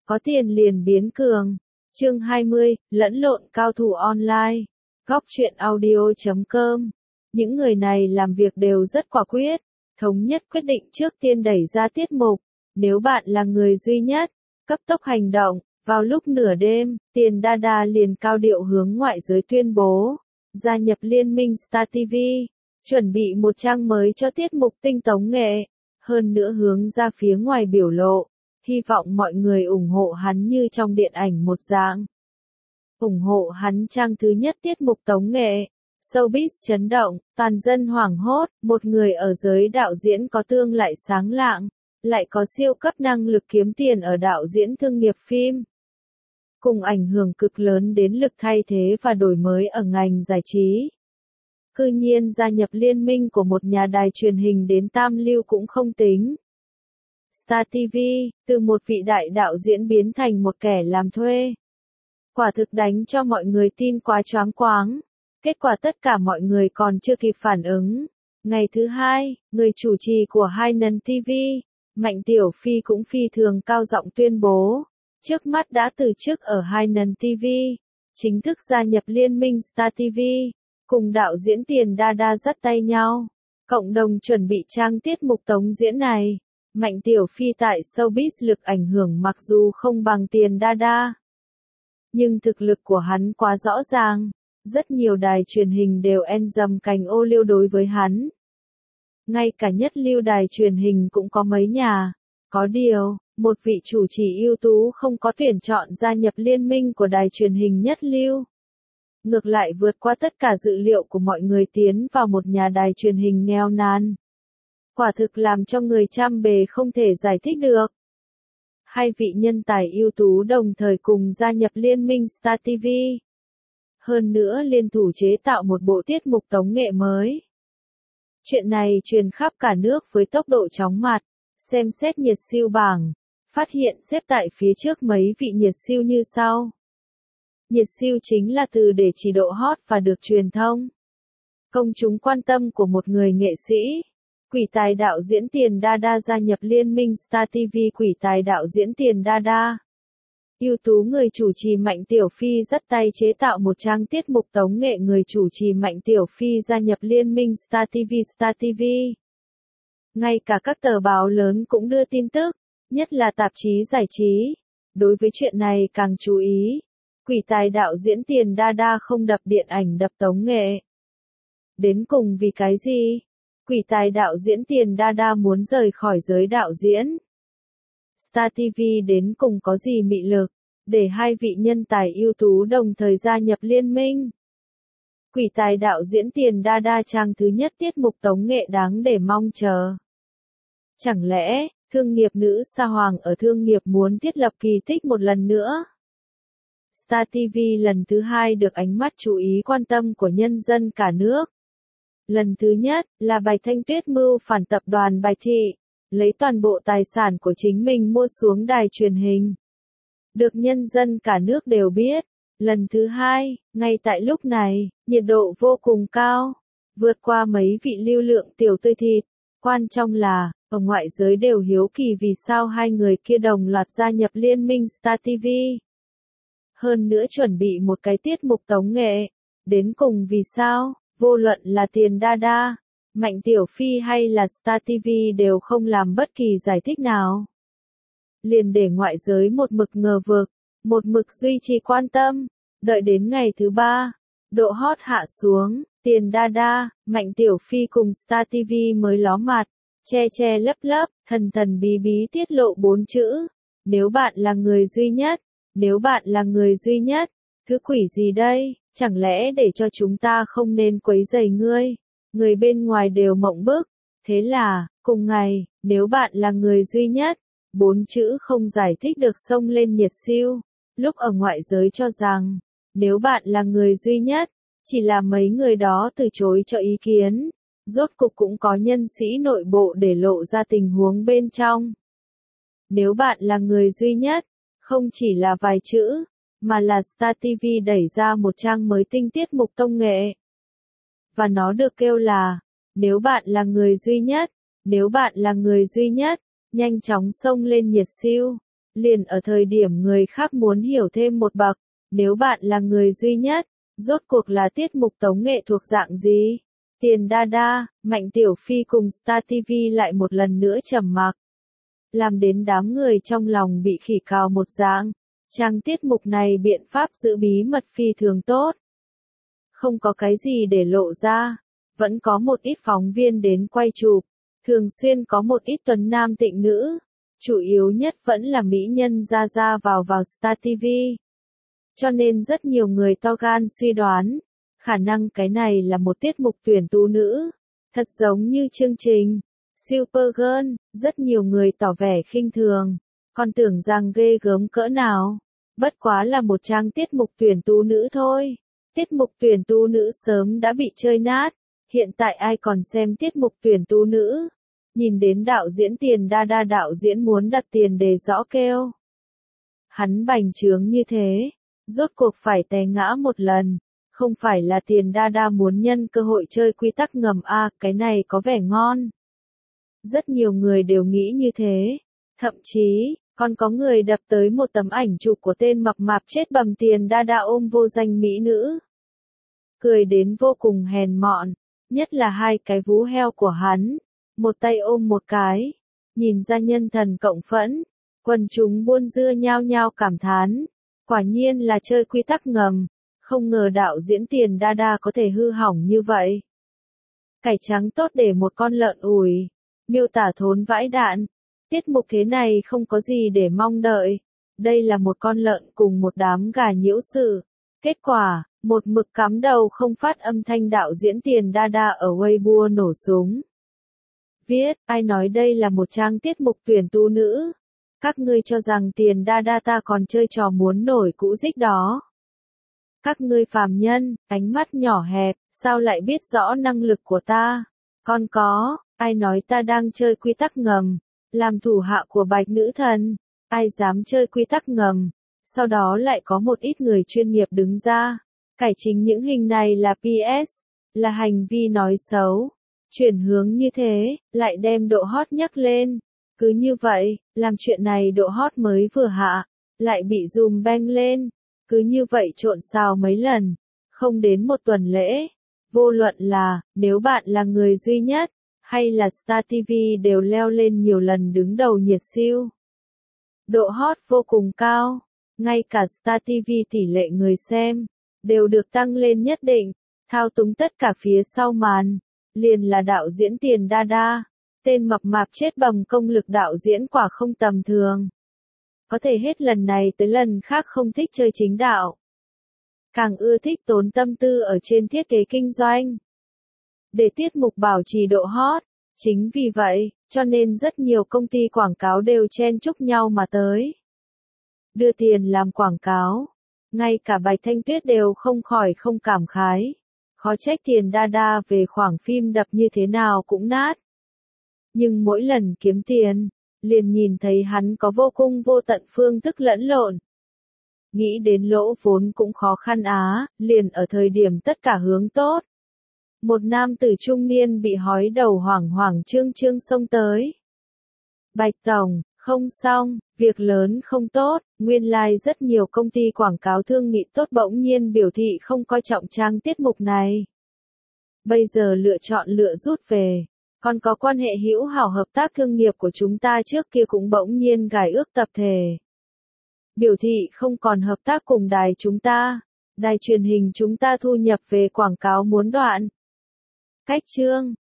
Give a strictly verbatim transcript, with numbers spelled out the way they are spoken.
Có tiền liền biến cường. Chương hai mươi, lẫn lộn cao thủ online. Góc truyện audio chấm com. Những người này làm việc đều rất quả quyết, thống nhất quyết định trước tiên đẩy ra tiết mục. Nếu bạn là người duy nhất, cấp tốc hành động. Vào lúc nửa đêm, Tiền Dada liền cao điệu hướng ngoại giới tuyên bố, gia nhập liên minh Star ti vi, chuẩn bị một trang mới cho tiết mục tinh tống nghệ, hơn nữa hướng ra phía ngoài biểu lộ, hy vọng mọi người ủng hộ hắn như trong điện ảnh một dạng. Ủng hộ hắn trang thứ nhất tiết mục tống nghệ, showbiz chấn động, toàn dân hoảng hốt, một người ở giới đạo diễn có tương lại sáng lạng, lại có siêu cấp năng lực kiếm tiền ở đạo diễn thương nghiệp phim. Cùng ảnh hưởng cực lớn đến lực thay thế và đổi mới ở ngành giải trí. Cư nhiên gia nhập liên minh của một nhà đài truyền hình đến tam lưu cũng không tính. Star ti vi, từ một vị đại đạo diễn biến thành một kẻ làm thuê. Quả thực đánh cho mọi người tin quá choáng quáng. Kết quả tất cả mọi người còn chưa kịp phản ứng. Ngày thứ hai, người chủ trì của Hai Nấn ti vi, Mạnh Tiểu Phi cũng phi thường cao giọng tuyên bố. Trước mắt đã từ chức ở Hai Nấn ti vi, chính thức gia nhập liên minh Star ti vi, cùng đạo diễn Tiền Dada dắt tay nhau, cộng đồng chuẩn bị trang tiết mục tống diễn này. Mạnh Tiểu Phi tại showbiz lực ảnh hưởng mặc dù không bằng Tiền Dada, nhưng thực lực của hắn quá rõ ràng, rất nhiều đài truyền hình đều en dầm cành ô liu đối với hắn. Ngay cả nhất lưu đài truyền hình cũng có mấy nhà, có điều, một vị chủ trì ưu tú không có tuyển chọn gia nhập liên minh của đài truyền hình nhất lưu. Ngược lại vượt qua tất cả dự liệu của mọi người tiến vào một nhà đài truyền hình nghèo nàn. Quả thực làm cho người trăm bề không thể giải thích được. Hai vị nhân tài ưu tú đồng thời cùng gia nhập liên minh Star ti vi. Hơn nữa liên thủ chế tạo một bộ tiết mục tống nghệ mới. Chuyện này truyền khắp cả nước với tốc độ chóng mặt. Xem xét nhiệt siêu bảng, phát hiện xếp tại phía trước mấy vị nhiệt siêu như sau. Nhiệt siêu chính là từ để chỉ độ hot và được truyền thông. Công chúng quan tâm của một người nghệ sĩ. Quỷ tài đạo diễn Tiền Dada gia nhập liên minh Star ti vi. Quỷ tài đạo diễn Tiền Dada. Ưu tú người chủ trì Mạnh Tiểu Phi dắt tay chế tạo một trang tiết mục tống nghệ. Người chủ trì Mạnh Tiểu Phi gia nhập liên minh Star ti vi. Star ti vi. Ngay cả các tờ báo lớn cũng đưa tin tức, nhất là tạp chí giải trí. Đối với chuyện này càng chú ý. Quỷ tài đạo diễn Tiền Dada không đập điện ảnh đập tống nghệ. Đến cùng vì cái gì? Quỷ tài đạo diễn Tiền Dada muốn rời khỏi giới đạo diễn. Star ti vi đến cùng có gì mị lực, để hai vị nhân tài ưu tú đồng thời gia nhập liên minh. Quỷ tài đạo diễn Tiền Dada trang thứ nhất tiết mục tống nghệ đáng để mong chờ. Chẳng lẽ, thương nghiệp nữ sa hoàng ở thương nghiệp muốn thiết lập kỳ tích một lần nữa? Star ti vi lần thứ hai được ánh mắt chú ý quan tâm của nhân dân cả nước. Lần thứ nhất là Bạch Thanh Tuyết mưu phản tập đoàn Bạch Thị, lấy toàn bộ tài sản của chính mình mua xuống đài truyền hình. Được nhân dân cả nước đều biết. Lần thứ hai, ngay tại lúc này, nhiệt độ vô cùng cao, vượt qua mấy vị lưu lượng tiểu tươi thịt. Quan trọng là, ở ngoại giới đều hiếu kỳ vì sao hai người kia đồng loạt gia nhập liên minh Star ti vi. Hơn nữa chuẩn bị một cái tiết mục tống nghệ. Đến cùng vì sao, vô luận là Tiền Dada, Mạnh Tiểu Phi hay là Star ti vi đều không làm bất kỳ giải thích nào. Liền để ngoại giới một mực ngờ vực, một mực duy trì quan tâm. Đợi đến ngày thứ ba, độ hot hạ xuống, Tiền Dada, Mạnh Tiểu Phi cùng Star ti vi mới ló mặt, che che lấp lấp, thần thần bí bí tiết lộ bốn chữ. Nếu bạn là người duy nhất, nếu bạn là người duy nhất, thứ quỷ gì đây, chẳng lẽ để cho chúng ta không nên quấy rầy ngươi? Người bên ngoài đều mộng bức. Thế là, cùng ngày, nếu bạn là người duy nhất, bốn chữ không giải thích được xông lên nhiệt siêu. Lúc ở ngoại giới cho rằng, nếu bạn là người duy nhất, chỉ là mấy người đó từ chối cho ý kiến. Rốt cục cũng có nhân sĩ nội bộ để lộ ra tình huống bên trong. Nếu bạn là người duy nhất, không chỉ là vài chữ, mà là Star ti vi đẩy ra một trang mới tinh tiết mục tống nghệ. Và nó được kêu là, nếu bạn là người duy nhất, nếu bạn là người duy nhất, nhanh chóng xông lên nhiệt siêu. liền ở thời điểm người khác muốn hiểu thêm một bậc, nếu bạn là người duy nhất, rốt cuộc là tiết mục tống nghệ thuộc dạng gì? Tiền đa đa, Mạnh Tiểu Phi cùng Star ti vi lại một lần nữa trầm mặc. Làm đến đám người trong lòng bị khỉ cào một dạng. Trang tiết mục này biện pháp giữ bí mật phi thường tốt. Không có cái gì để lộ ra. Vẫn có một ít phóng viên đến quay chụp. Thường xuyên có một ít tuấn nam tịnh nữ. Chủ yếu nhất vẫn là mỹ nhân ra ra vào vào Star ti vi. Cho nên rất nhiều người to gan suy đoán. Khả năng cái này là một tiết mục tuyển tú nữ. Thật giống như chương trình Supergirl, rất nhiều người tỏ vẻ khinh thường. Còn tưởng rằng ghê gớm cỡ nào. Bất quá là một trang tiết mục tuyển tú nữ thôi. Tiết mục tuyển tú nữ sớm đã bị chơi nát. Hiện tại ai còn xem tiết mục tuyển tú nữ. Nhìn đến đạo diễn Tiền đa đa đạo diễn muốn đặt tiền đề rõ kêu. Hắn bành trướng như thế. Rốt cuộc phải té ngã một lần. Không phải là Tiền đa đa muốn nhân cơ hội chơi quy tắc ngầm a, cái này có vẻ ngon. Rất nhiều người đều nghĩ như thế. Thậm chí, còn có người đập tới một tấm ảnh chụp của tên mập mạp chết bầm Tiền đa đa ôm vô danh mỹ nữ. Cười đến vô cùng hèn mọn, nhất là hai cái vú heo của hắn, một tay ôm một cái, nhìn ra nhân thần cộng phẫn, quần chúng buôn dưa nhao nhao cảm thán, quả nhiên là chơi quy tắc ngầm, không ngờ đạo diễn Tiền đa đa có thể hư hỏng như vậy. Cải trắng tốt để một con lợn ủi, miêu tả thốn vãi đạn. Tiết mục thế này không có gì để mong đợi. Đây là một con lợn cùng một đám gà nhiễu sự. Kết quả, một mực cắm đầu không phát âm thanh đạo diễn Tiền đa đa ở Weibo nổ súng. Viết, ai nói đây là một trang tiết mục tuyển tú nữ? Các ngươi cho rằng Tiền đa đa ta còn chơi trò muốn nổi cũ dích đó. Các ngươi phàm nhân, ánh mắt nhỏ hẹp, sao lại biết rõ năng lực của ta? Còn có, ai nói ta đang chơi quy tắc ngầm? Làm thủ hạ của Bạch Nữ Thần, ai dám chơi quy tắc ngầm, sau đó lại có một ít người chuyên nghiệp đứng ra, cải chính những hình này là pê ét, là hành vi nói xấu, chuyển hướng như thế, lại đem độ hot nhấc lên, cứ như vậy, làm chuyện này độ hot mới vừa hạ, lại bị dùm beng lên, cứ như vậy trộn xào mấy lần, không đến một tuần lễ, vô luận là, nếu bạn là người duy nhất, hay là Star ti vi đều leo lên nhiều lần đứng đầu nhiệt siêu. Độ hot vô cùng cao, ngay cả Star ti vi tỷ lệ người xem, đều được tăng lên nhất định, thao túng tất cả phía sau màn, liền là đạo diễn Tiền đa đa, tên mập mạp chết bầm công lực đạo diễn quả không tầm thường. Có thể hết lần này tới lần khác không thích chơi chính đạo. Càng ưa thích tốn tâm tư ở trên thiết kế kinh doanh. Để tiết mục bảo trì độ hot, chính vì vậy, cho nên rất nhiều công ty quảng cáo đều chen chúc nhau mà tới. Đưa tiền làm quảng cáo, ngay cả Bạch Thanh Tuyết đều không khỏi không cảm khái. Khó trách Tiền đa đa về khoảng phim đập như thế nào cũng nát. Nhưng mỗi lần kiếm tiền, liền nhìn thấy hắn có vô cùng vô tận phương thức lẫn lộn. Nghĩ đến lỗ vốn cũng khó khăn á, liền ở thời điểm tất cả hướng tốt. Một nam tử trung niên bị hói đầu hoảng hoảng trương trương xông tới. Bạch Tổng, không xong, việc lớn không tốt, nguyên lai like rất nhiều công ty quảng cáo thương nghị tốt bỗng nhiên biểu thị không coi trọng trang tiết mục này. Bây giờ lựa chọn lựa rút về, còn có quan hệ hữu hảo hợp tác thương nghiệp của chúng ta trước kia cũng bỗng nhiên gài ước tập thể. Biểu thị không còn hợp tác cùng đài chúng ta, đài truyền hình chúng ta thu nhập về quảng cáo muốn đoạn. Cách chương